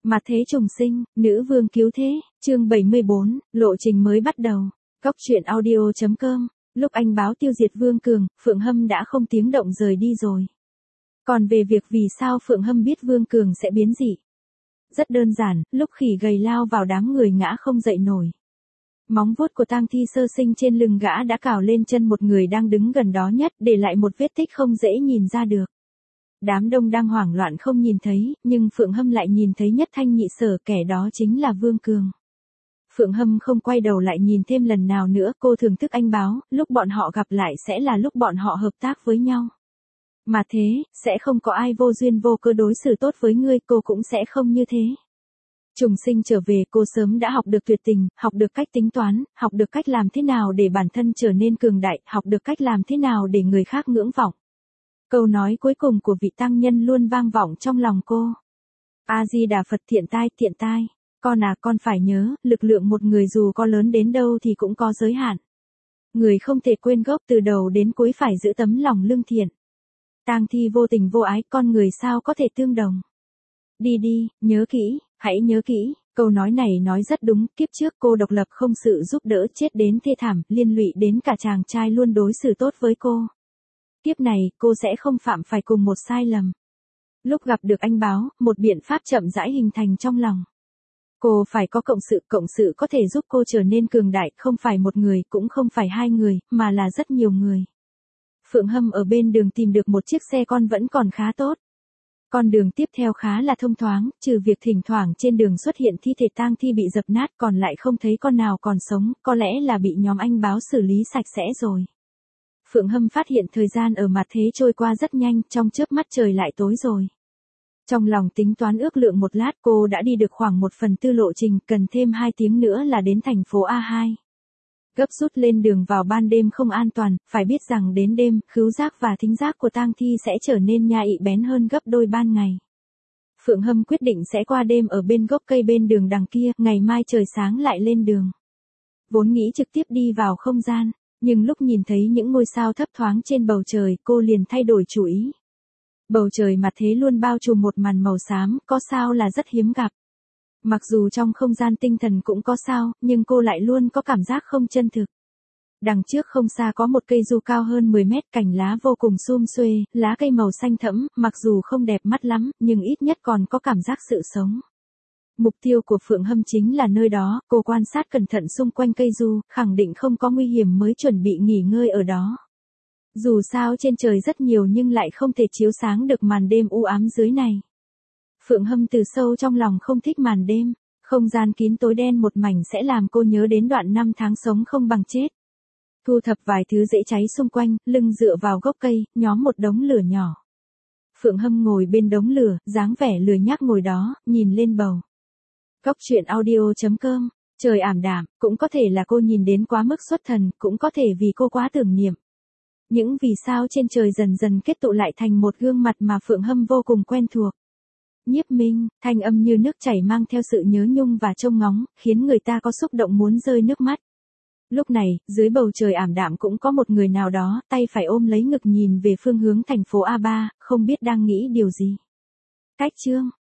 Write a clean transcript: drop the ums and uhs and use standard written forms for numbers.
Mặt thế trùng sinh, nữ vương cứu thế, chương 74, lộ trình mới bắt đầu. Góc truyện audio.com. Lúc anh báo tiêu diệt Vương Cường, Phượng Hâm đã không tiếng động rời đi rồi. Còn về việc vì sao Phượng Hâm biết Vương Cường sẽ biến dị? Rất đơn giản, lúc khỉ gầy lao vào đám người ngã không dậy nổi. Móng vuốt của tang thi sơ sinh trên lưng gã đã cào lên chân một người đang đứng gần đó nhất, để lại một vết tích không dễ nhìn ra được. Đám đông đang hoảng loạn không nhìn thấy, nhưng Phượng Hâm lại nhìn thấy nhất thanh nhị sở, kẻ đó chính là Vương Cường. Phượng Hâm không quay đầu lại nhìn thêm lần nào nữa, cô thưởng thức anh báo, lúc bọn họ gặp lại sẽ là lúc bọn họ hợp tác với nhau. Mà thế, sẽ không có ai vô duyên vô cớ đối xử tốt với ngươi, cô cũng sẽ không như thế. Trùng sinh trở về, cô sớm đã học được tuyệt tình, học được cách tính toán, học được cách làm thế nào để bản thân trở nên cường đại, học được cách làm thế nào để người khác ngưỡng vọng. Câu nói cuối cùng của vị tăng nhân luôn vang vọng trong lòng cô. A-di-đà Phật, thiện tai, con à, con phải nhớ, lực lượng một người dù có lớn đến đâu thì cũng có giới hạn. Người không thể quên gốc, từ đầu đến cuối phải giữ tấm lòng lương thiện. Tang thi vô tình vô ái, con người sao có thể tương đồng. Đi đi, nhớ kỹ, hãy nhớ kỹ, câu nói này nói rất đúng, kiếp trước cô độc lập không sự giúp đỡ, chết đến thê thảm, liên lụy đến cả chàng trai luôn đối xử tốt với cô. Kiếp này, cô sẽ không phạm phải cùng một sai lầm. Lúc gặp được anh báo, một biện pháp chậm rãi hình thành trong lòng. Cô phải có cộng sự có thể giúp cô trở nên cường đại, không phải một người, cũng không phải hai người, mà là rất nhiều người. Phượng Hâm ở bên đường tìm được một chiếc xe con vẫn còn khá tốt. Con đường tiếp theo khá là thông thoáng, trừ việc thỉnh thoảng trên đường xuất hiện thi thể tang thi bị dập nát, còn lại không thấy con nào còn sống, có lẽ là bị nhóm anh báo xử lý sạch sẽ rồi. Phượng Hâm phát hiện thời gian ở mặt thế trôi qua rất nhanh, trong chớp mắt trời lại tối rồi. Trong lòng tính toán ước lượng một lát, cô đã đi được khoảng 1/4 lộ trình, cần thêm 2 tiếng nữa là đến thành phố A2. Gấp rút lên đường vào ban đêm không an toàn, phải biết rằng đến đêm, khứu giác và thính giác của tang thi sẽ trở nên nhạy bén hơn gấp đôi ban ngày. Phượng Hâm quyết định sẽ qua đêm ở bên gốc cây bên đường đằng kia, ngày mai trời sáng lại lên đường. Vốn nghĩ trực tiếp đi vào không gian, nhưng lúc nhìn thấy những ngôi sao thấp thoáng trên bầu trời, cô liền thay đổi chủ ý. Bầu trời mặt thế luôn bao trùm một màn màu xám, có sao là rất hiếm gặp. Mặc dù trong không gian tinh thần cũng có sao, nhưng cô lại luôn có cảm giác không chân thực. Đằng trước không xa có một cây du cao hơn 10 mét, cành lá vô cùng sum xuê, lá cây màu xanh thẫm, mặc dù không đẹp mắt lắm, nhưng ít nhất còn có cảm giác sự sống. Mục tiêu của Phượng Hâm chính là nơi đó, cô quan sát cẩn thận xung quanh cây du, khẳng định không có nguy hiểm mới chuẩn bị nghỉ ngơi ở đó. Dù sao trên trời rất nhiều nhưng lại không thể chiếu sáng được màn đêm u ám dưới này. Phượng Hâm từ sâu trong lòng không thích màn đêm, không gian kín tối đen một mảnh sẽ làm cô nhớ đến đoạn 5 tháng sống không bằng chết. Thu thập vài thứ dễ cháy xung quanh, lưng dựa vào gốc cây, nhóm một đống lửa nhỏ. Phượng Hâm ngồi bên đống lửa, dáng vẻ lười nhác ngồi đó, nhìn lên bầu. Góc truyện audio.com. Trời ảm đạm, cũng có thể là cô nhìn đến quá mức xuất thần, cũng có thể vì cô quá tưởng niệm. Những vì sao trên trời dần dần kết tụ lại thành một gương mặt mà Phượng Hâm vô cùng quen thuộc. Nhiếp Minh, thanh âm như nước chảy mang theo sự nhớ nhung và trông ngóng, khiến người ta có xúc động muốn rơi nước mắt. Lúc này, dưới bầu trời ảm đạm cũng có một người nào đó, tay phải ôm lấy ngực nhìn về phương hướng thành phố A3, không biết đang nghĩ điều gì. Cách chương.